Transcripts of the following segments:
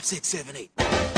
6, 7, 8.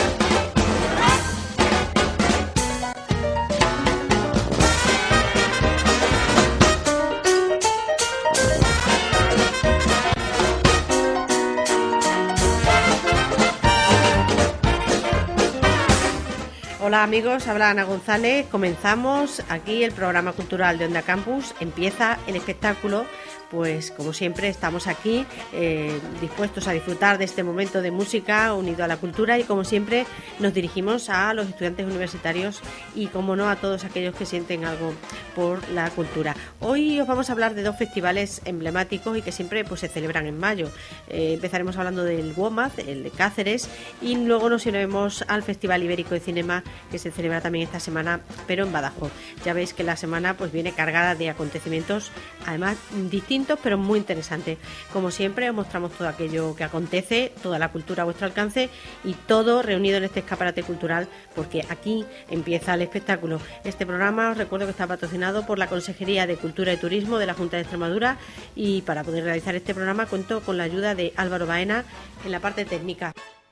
Hola amigos, habla Ana González. Comenzamos aquí el programa cultural de Onda Campus. Empieza el espectáculo. Pues como siempre estamos aquí dispuestos a disfrutar de este momento de música unido a la cultura y como siempre nos dirigimos a los estudiantes universitarios y como no a todos aquellos que sienten algo por la cultura. Hoy os vamos a hablar de dos festivales emblemáticos y que siempre pues se celebran en mayo. Empezaremos hablando del WOMAD, el de Cáceres, y luego nos iremos al Festival Ibérico de Cinema que se celebra también esta semana pero en Badajoz. Ya veis que la semana pues viene cargada de acontecimientos además distintos pero muy interesante. Como siempre os mostramos todo aquello que acontece, toda la cultura a vuestro alcance y todo reunido en este escaparate cultural porque aquí empieza el espectáculo. Este programa os recuerdo que está patrocinado por la Consejería de Cultura y Turismo de la Junta de Extremadura y para poder realizar este programa cuento con la ayuda de Álvaro Baena en la parte técnica.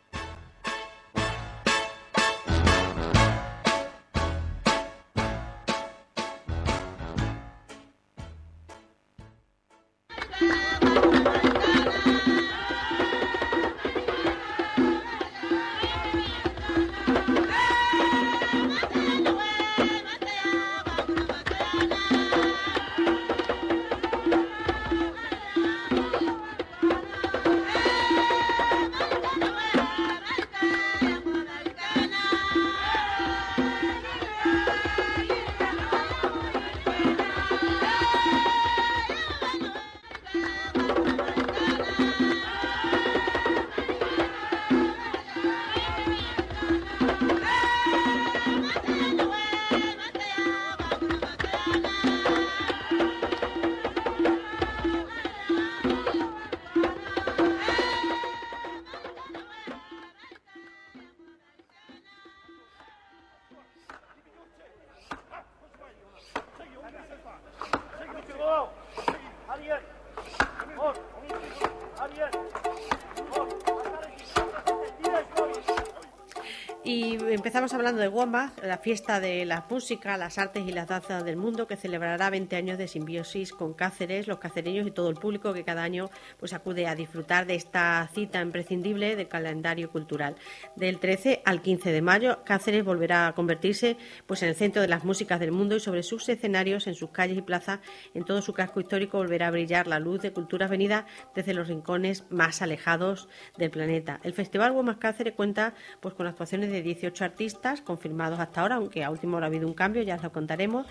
Y empezamos hablando de WOMAD, la fiesta de la música, las artes y las danzas del mundo, que celebrará 20 años de simbiosis con Cáceres, los cacereños y todo el público que cada año pues acude a disfrutar de esta cita imprescindible del calendario cultural. Del 13 al 15 de mayo, Cáceres volverá a convertirse pues en el centro de las músicas del mundo y sobre sus escenarios, en sus calles y plazas, en todo su casco histórico volverá a brillar la luz de culturas venidas desde los rincones más alejados del planeta. El Festival WOMAD Cáceres cuenta pues con actuaciones de 18 artistas confirmados hasta ahora, aunque a última hora ha habido un cambio, ya os lo contaremos,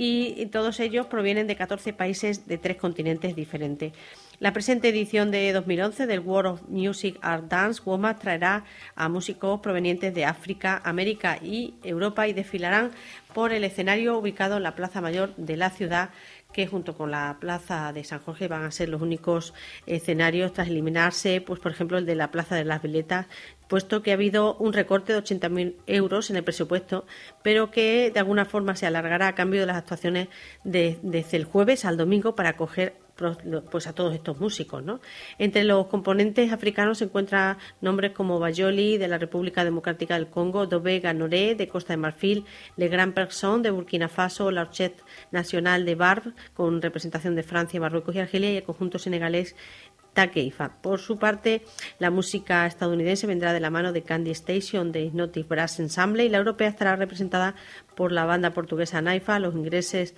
y todos ellos provienen de 14 países de 3 continentes diferentes. La presente edición de 2011 del World of Music Art Dance WOMAD traerá a músicos provenientes de África, América y Europa y desfilarán por el escenario ubicado en la Plaza Mayor de la ciudad, que junto con la Plaza de San Jorge van a ser los únicos escenarios tras eliminarse, pues por ejemplo, el de la Plaza de las Veletas, puesto que ha habido un recorte de 80.000 euros en el presupuesto, pero que de alguna forma se alargará a cambio de las actuaciones desde el jueves al domingo para acoger pues a todos estos músicos, ¿no? Entre los componentes africanos se encuentran nombres como Bayoli de la República Democrática del Congo, Dobé Ganoré de Costa de Marfil, Le Grand Person de Burkina Faso, la Orchestre Nacional de Barbe con representación de Francia, Marruecos y Argelia y el conjunto senegalés Takeifa. Por su parte, la música estadounidense vendrá de la mano de Candy Station de Hypnotic Brass Ensemble y la europea estará representada por la banda portuguesa Naifa, los ingleses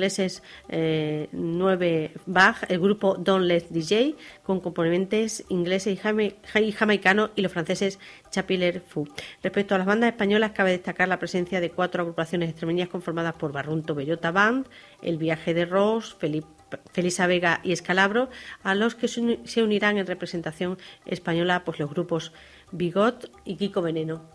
9 Bach, el grupo Don't Let DJ con componentes ingleses y jamaicanos y los franceses Chapiler Fu. Respecto a las bandas españolas, cabe destacar la presencia de 4 agrupaciones extremeñas conformadas por Barrunto Bellota Band, El Viaje de Ross, Felisa Vega y Escalabro, a los que se unirán en representación española pues los grupos Bigot y Kiko Veneno.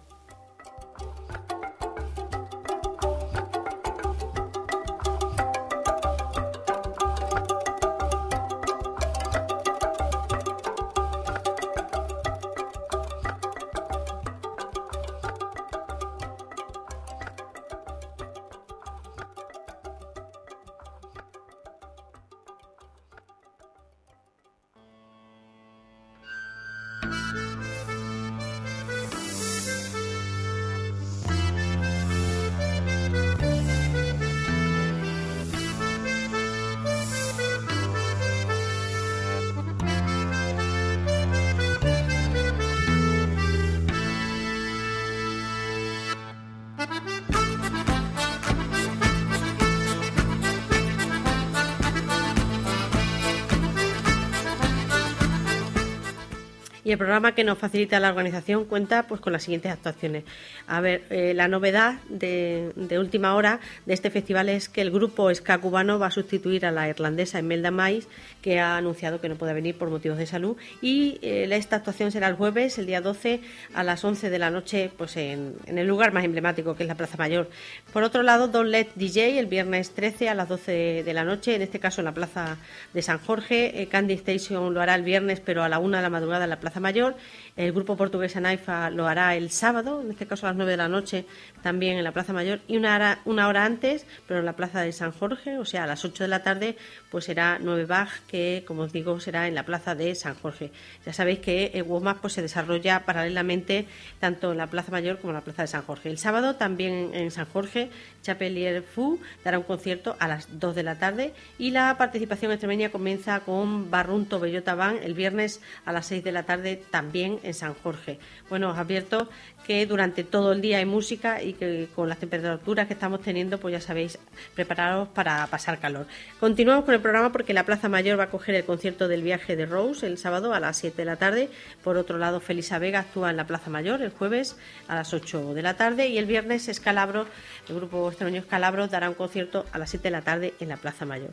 Y el programa que nos facilita la organización cuenta pues con las siguientes actuaciones. A ver, la novedad de última hora de este festival es que el grupo ska cubano va a sustituir a la irlandesa Imelda Mais, que ha anunciado que no puede venir por motivos de salud, y esta actuación será el jueves, el día 12, a las 11 de la noche, pues en el lugar más emblemático, que es la Plaza Mayor. Por otro lado, Don't Let DJ, el viernes 13 a las 12 de la noche, en este caso en la Plaza de San Jorge. Candy Station lo hará el viernes, pero a la 1 de la madrugada en la Plaza Mayor. El grupo portugués Anaifa lo hará el sábado, en este caso a las 9 de la noche, también en la Plaza Mayor, y una hora antes, pero en la Plaza de San Jorge, o sea, a las 8 de la tarde, pues será 9 Bag, que, como os digo, será en la Plaza de San Jorge. Ya sabéis que WOMAD pues se desarrolla paralelamente tanto en la Plaza Mayor como en la Plaza de San Jorge. El sábado, también en San Jorge, Chapelier Fu dará un concierto a las 2 de la tarde, y la participación extremeña comienza con Barrunto Bellota Band el viernes a las 6 de la tarde, también en San Jorge. Bueno, os advierto que durante todo el día hay música y que con las temperaturas que estamos teniendo, pues ya sabéis, prepararos para pasar calor. Continuamos con el programa porque la Plaza Mayor va a coger el concierto del Viaje de Rose el sábado a las 7 de la tarde. Por otro lado, Felisa Vega actúa en la Plaza Mayor el jueves a las 8 de la tarde, y el viernes Escalabro, el grupo extremeño Escalabro, dará un concierto a las 7 de la tarde en la Plaza Mayor.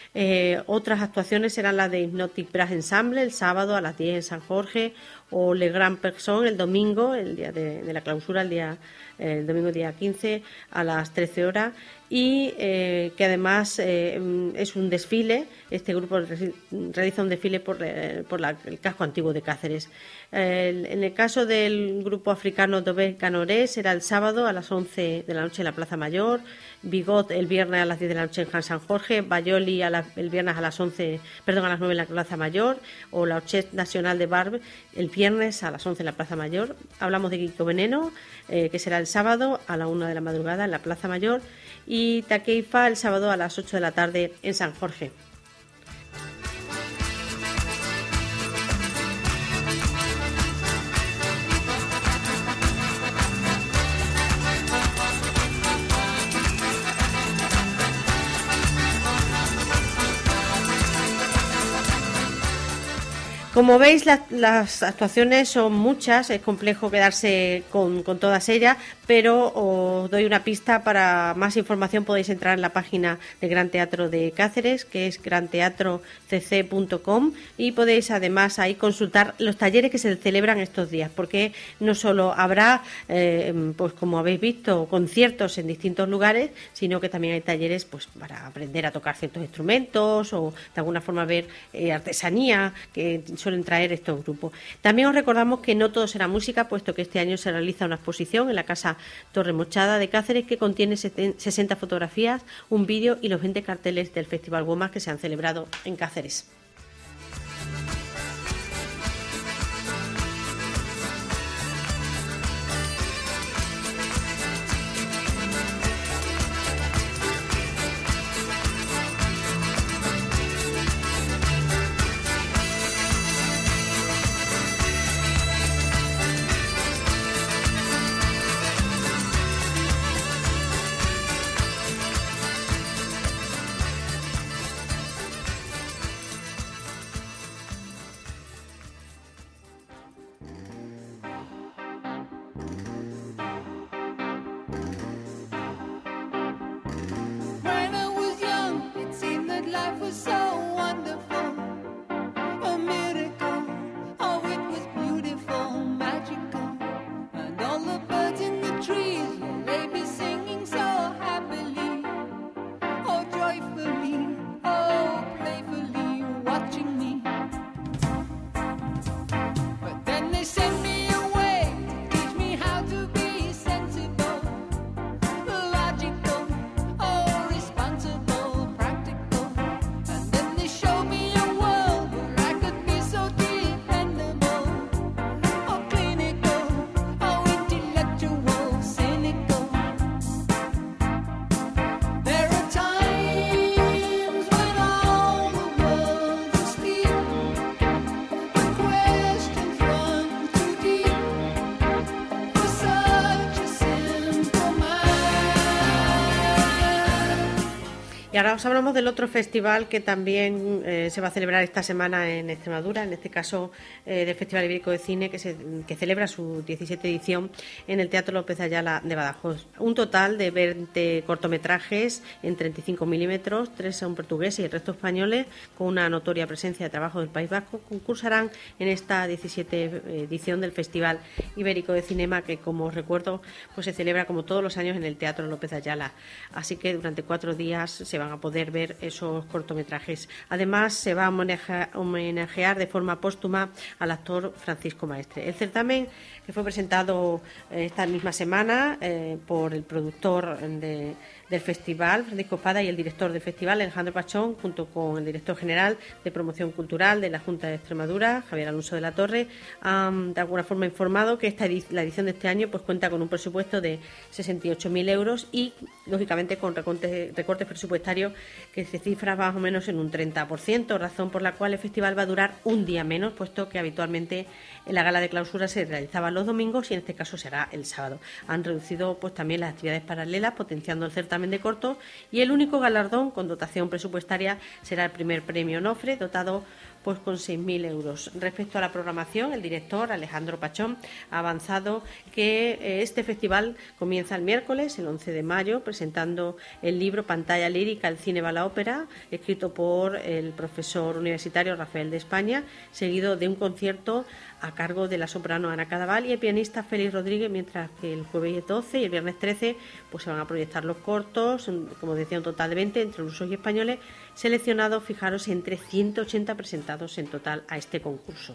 Otras actuaciones serán las de Hypnotic Brass Ensemble el sábado a las 10 en San Jorge, o Le Grand Person el domingo, el día de la clausura, el domingo día 15 a las 13 horas, y que además es un desfile. Este grupo realiza un desfile por el casco antiguo de Cáceres. En el caso del grupo africano Dobé Canoré será el sábado a las 11 de la noche en la Plaza Mayor, Bigot el viernes a las 10 de la noche en San Jorge, Bayoli el viernes a las 9 en la Plaza Mayor, o la Orchestra Nacional de Barbe el viernes a las 11 en la Plaza Mayor. Hablamos de Kiko Veneno, que será el sábado a la 1 de la madrugada en la Plaza Mayor, y Takeifa el sábado a las 8 de la tarde en San Jorge. Como veis, las actuaciones son muchas, es complejo quedarse con todas ellas, pero os doy una pista. Para más información podéis entrar en la página del Gran Teatro de Cáceres, que es granteatrocc.com, y podéis además ahí consultar los talleres que se celebran estos días, porque no solo habrá, pues como habéis visto, conciertos en distintos lugares, sino que también hay talleres pues para aprender a tocar ciertos instrumentos, o de alguna forma ver artesanía que suelen traer estos grupos. También os recordamos que no todo será música, puesto que este año se realiza una exposición en la Casa Torre Mochada de Cáceres, que contiene 60 fotografías, un vídeo y los 20 carteles del Festival WOMAD que se han celebrado en Cáceres. Y ahora os hablamos del otro festival que también se va a celebrar esta semana en Extremadura, en este caso del Festival Ibérico de Cine, que celebra su 17ª edición en el Teatro López de Ayala de Badajoz. Un total de 20 cortometrajes en 35 milímetros, 3 son portugueses y el resto españoles, con una notoria presencia de trabajo del País Vasco, concursarán en esta 17ª edición del Festival Ibérico de Cinema, que, como os recuerdo, pues se celebra como todos los años en el Teatro López de Ayala. Así que durante 4 días se van a poder ver esos cortometrajes. Además, se va a homenajear de forma póstuma al actor Francisco Maestre. El certamen, que fue presentado esta misma semana por el productor del festival, Francisco Espada, y el director del festival, Alejandro Pachón, junto con el director general de Promoción Cultural de la Junta de Extremadura, Javier Alonso de la Torre, han de alguna forma informado que la edición de este año pues cuenta con un presupuesto de 68.000 euros y, lógicamente, con recortes presupuestarios que se cifra más o menos en un 30%, razón por la cual el festival va a durar un día menos, puesto que habitualmente en la gala de clausura se realizaba los domingos y en este caso será el sábado. Han reducido pues también las actividades paralelas, potenciando el certamen de cortos, y el único galardón con dotación presupuestaria será el primer premio Onofre, dotado pues con 6.000 euros. Respecto a la programación, el director Alejandro Pachón ha avanzado que este festival comienza el miércoles, el 11 de mayo, presentando el libro Pantalla lírica, el cine va a la ópera, escrito por el profesor universitario Rafael de España, seguido de un concierto a cargo de la soprano Ana Cadaval y el pianista Félix Rodríguez, mientras que el jueves 12 y el viernes 13 pues se van a proyectar los cortos, como decía, un total de 20 entre rusos y españoles, seleccionados, fijaros, entre 180 presentados en total a este concurso.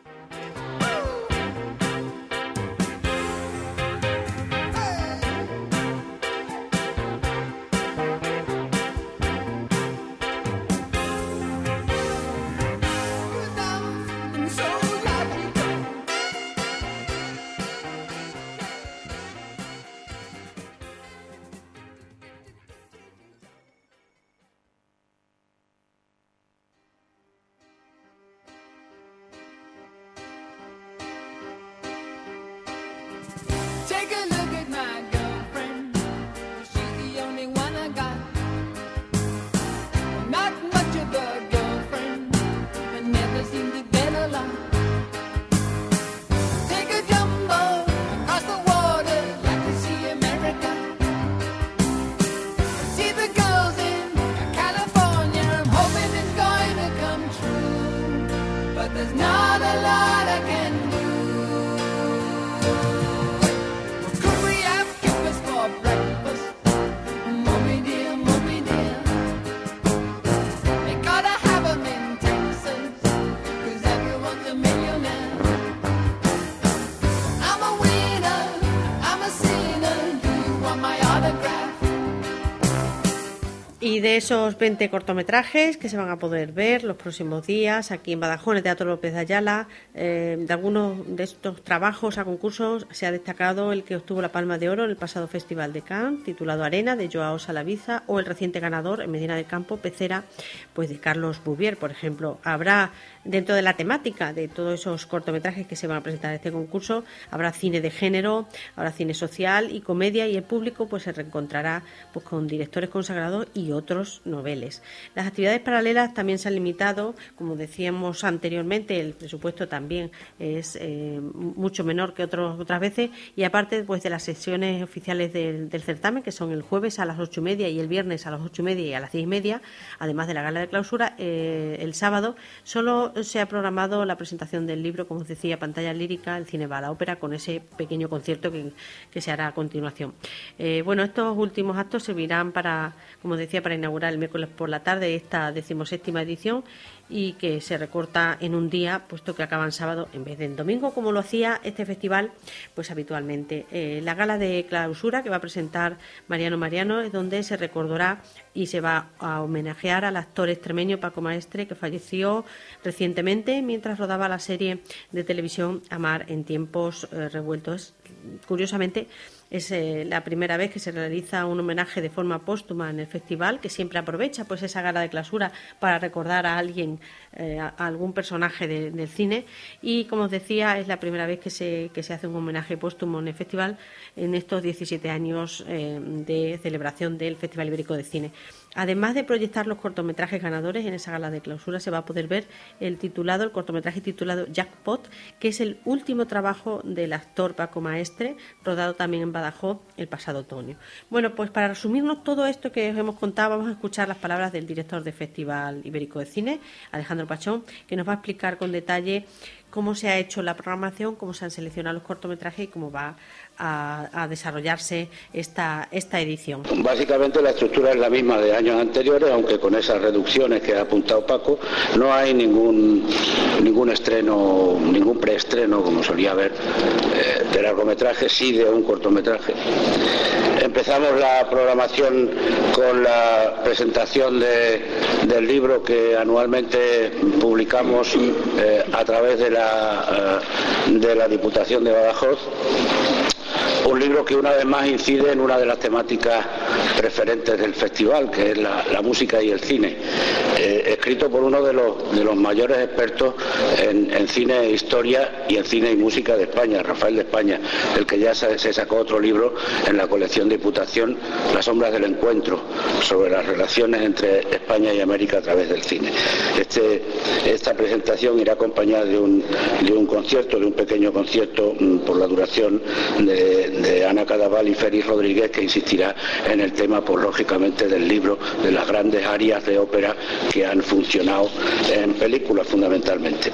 Y de esos 20 cortometrajes que se van a poder ver los próximos días aquí en Badajoz, en el Teatro López de Ayala, de algunos de estos trabajos a concursos se ha destacado el que obtuvo la Palma de Oro en el pasado Festival de Cannes, titulado Arena, de Joao Salaviza, o el reciente ganador en Medina del Campo, Pecera, pues de Carlos Bouvier, por ejemplo. Habrá, dentro de la temática de todos esos cortometrajes que se van a presentar en este concurso, habrá cine de género, habrá cine social y comedia, y el público pues se reencontrará pues con directores consagrados y otros noveles. Las actividades paralelas también se han limitado, como decíamos anteriormente, el presupuesto también es mucho menor que otras veces, y aparte pues de las sesiones oficiales del certamen, que son el jueves a las 8:30 y el viernes a las 8:30 y a las 10:30, además de la gala de clausura, el sábado solo se ha programado la presentación del libro, como os decía, Pantalla lírica, el cine va a la ópera, con ese pequeño concierto que se hará a continuación. Bueno, estos últimos actos servirán para, como decía, para inaugurar el miércoles por la tarde esta 17ª edición, y que se recorta en un día, puesto que acaba en sábado en vez de en domingo, como lo hacía este festival pues habitualmente. La gala de clausura que va a presentar Mariano es donde se recordará y se va a homenajear al actor extremeño Paco Maestre, que falleció recientemente mientras rodaba la serie de televisión Amar en tiempos revueltos. Curiosamente, es la primera vez que se realiza un homenaje de forma póstuma en el festival, que siempre aprovecha pues esa gala de clausura para recordar a alguien, a algún personaje del cine, y como os decía, es la primera vez que se hace un homenaje póstumo en el festival en estos 17 años de celebración del Festival Ibérico de Cine. Además de proyectar los cortometrajes ganadores, en esa gala de clausura se va a poder ver el cortometraje titulado Jackpot, que es el último trabajo del actor Paco Maestre, rodado también en Badajoz el pasado otoño. Bueno, pues para resumirnos todo esto que os hemos contado, vamos a escuchar las palabras del director del Festival Ibérico de Cine, Alejandro Pachón, que nos va a explicar con detalle cómo se ha hecho la programación, cómo se han seleccionado los cortometrajes y cómo va a desarrollarse esta edición. Básicamente la estructura es la misma de años anteriores, aunque con esas reducciones que ha apuntado Paco. No hay ningún estreno, ningún preestreno, como solía haber, de largometraje, sí de un cortometraje. Empezamos la programación con la presentación del libro que anualmente publicamos a través de la Diputación de Badajoz. Un libro que una vez más incide en una de las temáticas preferentes del festival, que es la música y el cine, escrito por uno de los mayores expertos en cine e historia y en cine y música de España, Rafael de España, el que ya se sacó otro libro en la colección Diputación, Las sombras del encuentro, sobre las relaciones entre España y América a través del cine. Esta presentación irá acompañada de un concierto, de un pequeño concierto por la duración de Ana Cadaval y Félix Rodríguez, que insistirá en el tema, pues lógicamente, del libro, de las grandes arias de ópera que han funcionado en películas fundamentalmente.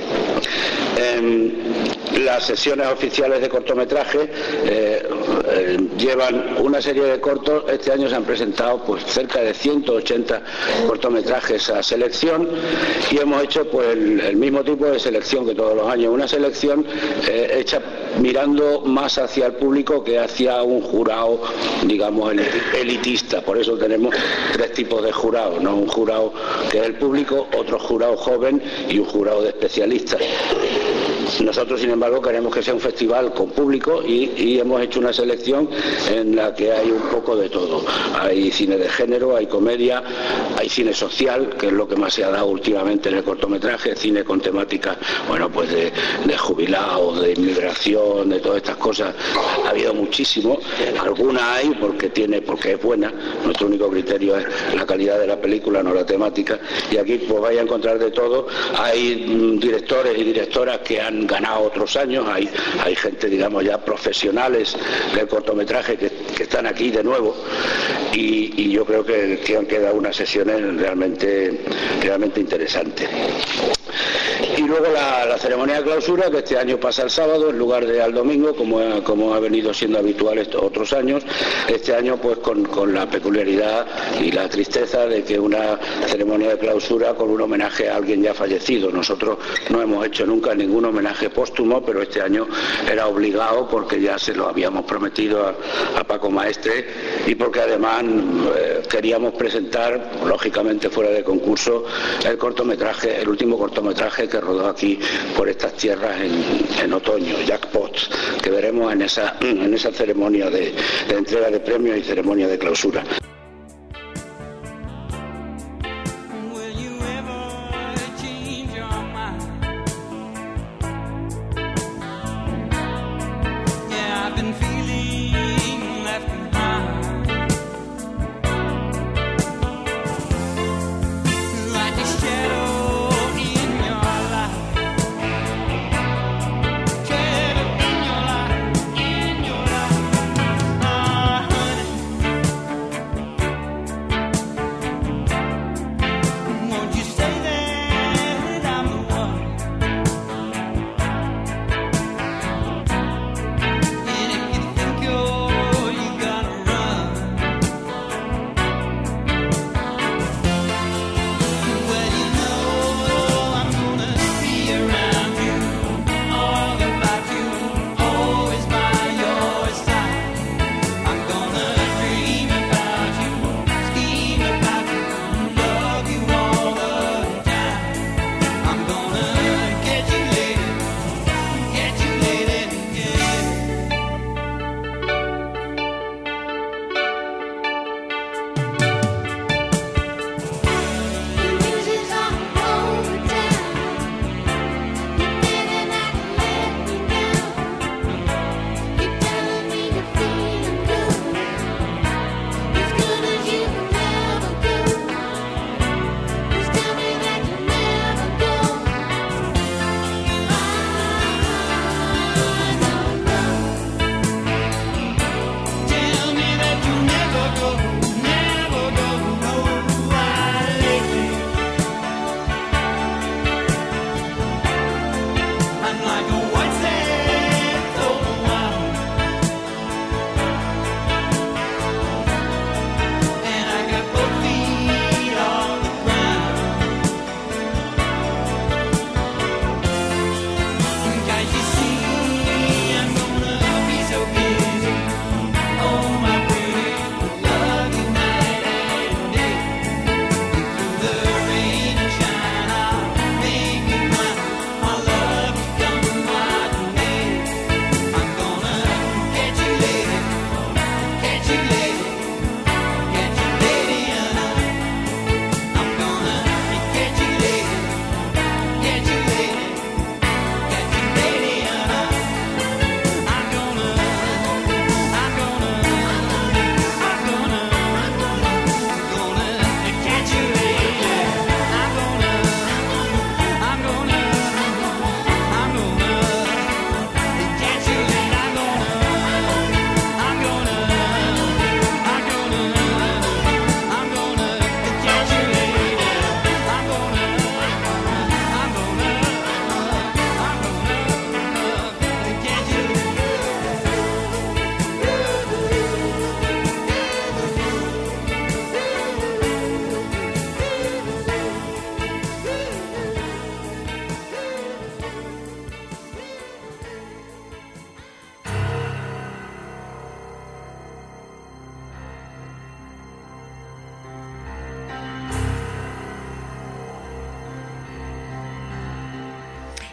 Las sesiones oficiales de cortometraje llevan una serie de cortos. Este año se han presentado pues cerca de 180 cortometrajes a selección, y hemos hecho pues el mismo tipo de selección que todos los años, una selección hecha mirando más hacia el público que hacia un jurado, digamos, elitista. Por eso tenemos tres tipos de jurados, ¿no? Un jurado que es el público, otro jurado joven y un jurado de especialistas. Nosotros, sin embargo, queremos que sea un festival con público y hemos hecho una selección en la que hay un poco de todo. Hay cine de género, hay comedia, hay cine social, que es lo que más se ha dado últimamente en el cortometraje, cine con temáticas, bueno, pues de jubilados, de inmigración, de todas estas cosas. Ha habido muchísimo, alguna hay porque es buena. Nuestro único criterio es la calidad de la película, no la temática, y aquí pues vais a encontrar de todo. Hay directores y directoras que han ganado otros años, hay gente, digamos, ya profesionales del cortometraje que están aquí de nuevo, y yo creo que han quedado unas sesiones realmente interesantes. Y luego la ceremonia de clausura, que este año pasa el sábado en lugar de al domingo, como ha venido siendo habitual estos otros años. Este año pues con la peculiaridad y la tristeza de que una ceremonia de clausura con un homenaje a alguien ya fallecido. Nosotros no hemos hecho nunca ningún homenaje póstumo, pero este año era obligado porque ya se lo habíamos prometido a Paco Maestre, y porque además queríamos presentar, lógicamente fuera de concurso, el último cortometraje que rodó aquí por estas tierras en otoño, Jackpot, que veremos en esa ceremonia de entrega de premios y ceremonia de clausura.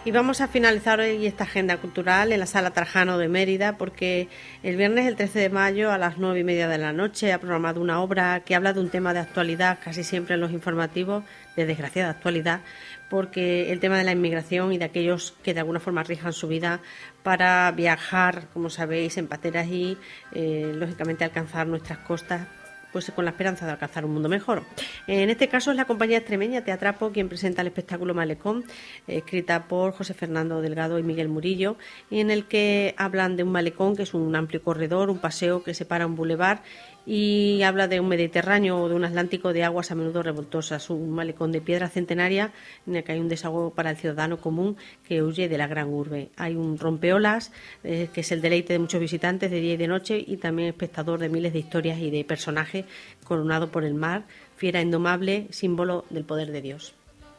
Y vamos a finalizar hoy esta agenda cultural en la Sala Trajano de Mérida, porque el viernes, el 13 de mayo, a las 9:30 de la noche, ha programado una obra que habla de un tema de actualidad, casi siempre en los informativos, de desgraciada actualidad, porque el tema de la inmigración y de aquellos que de alguna forma arriesgan su vida para viajar, como sabéis, en pateras y, lógicamente, alcanzar nuestras costas, pues con la esperanza de alcanzar un mundo mejor. En este caso es la compañía extremeña Teatrapo quien presenta el espectáculo Malecón, escrita por José Fernando Delgado y Miguel Murillo, en el que hablan de un malecón, que es un amplio corredor, un paseo que separa un bulevar, y habla de un Mediterráneo o de un Atlántico de aguas a menudo revoltosas, un malecón de piedra centenaria en el que hay un desahogo para el ciudadano común que huye de la gran urbe. Hay un rompeolas, que es el deleite de muchos visitantes de día y de noche, y también espectador de miles de historias y de personajes, coronado por el mar, fiera indomable, símbolo del poder de Dios.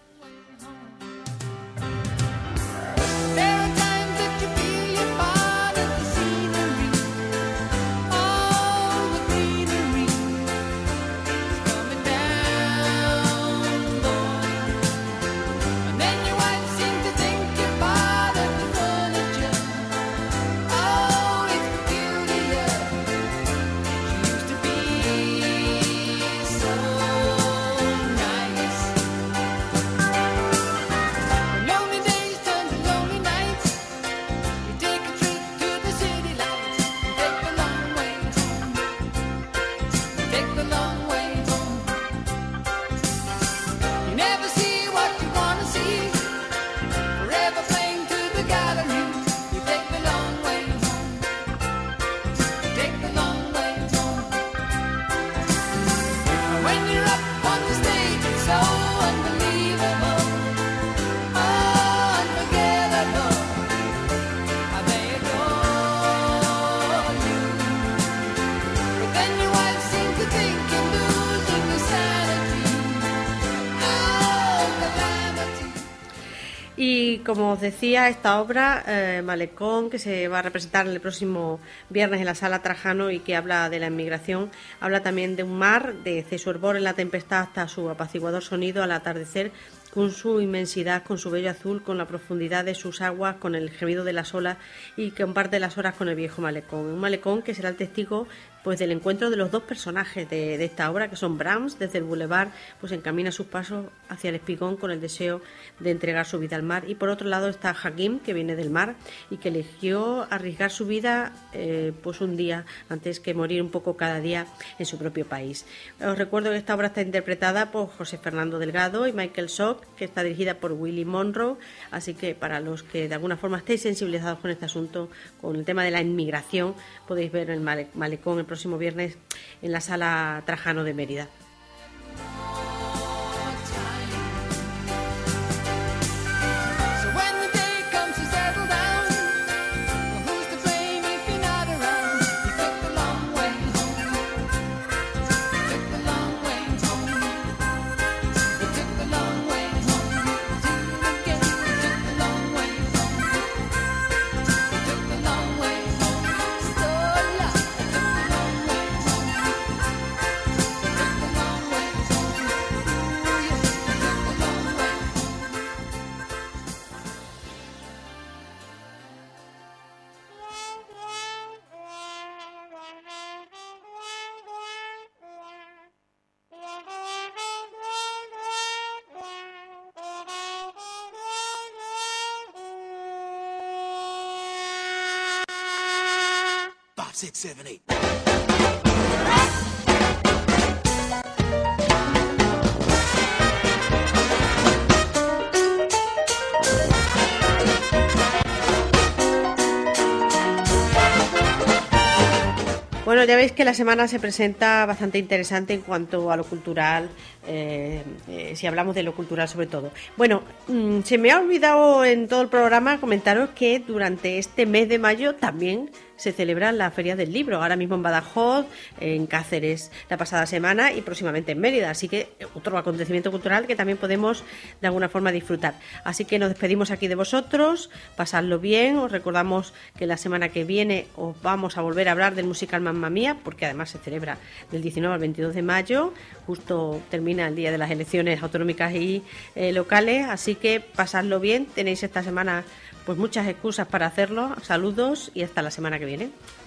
Y como os decía, esta obra, Malecón, que se va a representar el próximo viernes en la Sala Trajano y que habla de la inmigración, habla también de un mar, de su hervor en la tempestad hasta su apaciguador sonido al atardecer, con su inmensidad, con su bello azul, con la profundidad de sus aguas, con el gemido de las olas, y que comparte las horas con el viejo malecón. Un malecón que será el testigo pues del encuentro de los dos personajes de esta obra, que son Brahms, desde el bulevar, pues encamina sus pasos hacia el espigón con el deseo de entregar su vida al mar, y por otro lado está Hakim, que viene del mar y que eligió arriesgar su vida pues un día antes que morir un poco cada día en su propio país. Os recuerdo que esta obra está interpretada por José Fernando Delgado y Michael Schock, que está dirigida por Willy Monroe, así que para los que de alguna forma estéis sensibilizados con este asunto, con el tema de la inmigración, podéis ver el malecón el próximo viernes en la Sala Trajano de Mérida. Six, seven, eight. Bueno, ya veis que la semana se presenta bastante interesante en cuanto a lo cultural, si hablamos de lo cultural sobre todo. Bueno, se me ha olvidado en todo el programa comentaros que durante este mes de mayo también se celebran las ferias del libro, ahora mismo en Badajoz, en Cáceres la pasada semana y próximamente en Mérida, así que otro acontecimiento cultural que también podemos de alguna forma disfrutar. Así que nos despedimos aquí de vosotros, pasadlo bien, os recordamos que la semana que viene os vamos a volver a hablar del musical Mamma Mía, porque además se celebra del 19 al 22 de mayo, justo termina termina el día de las elecciones autonómicas y locales, así que pasadlo bien. Tenéis esta semana pues muchas excusas para hacerlo. Saludos y hasta la semana que viene.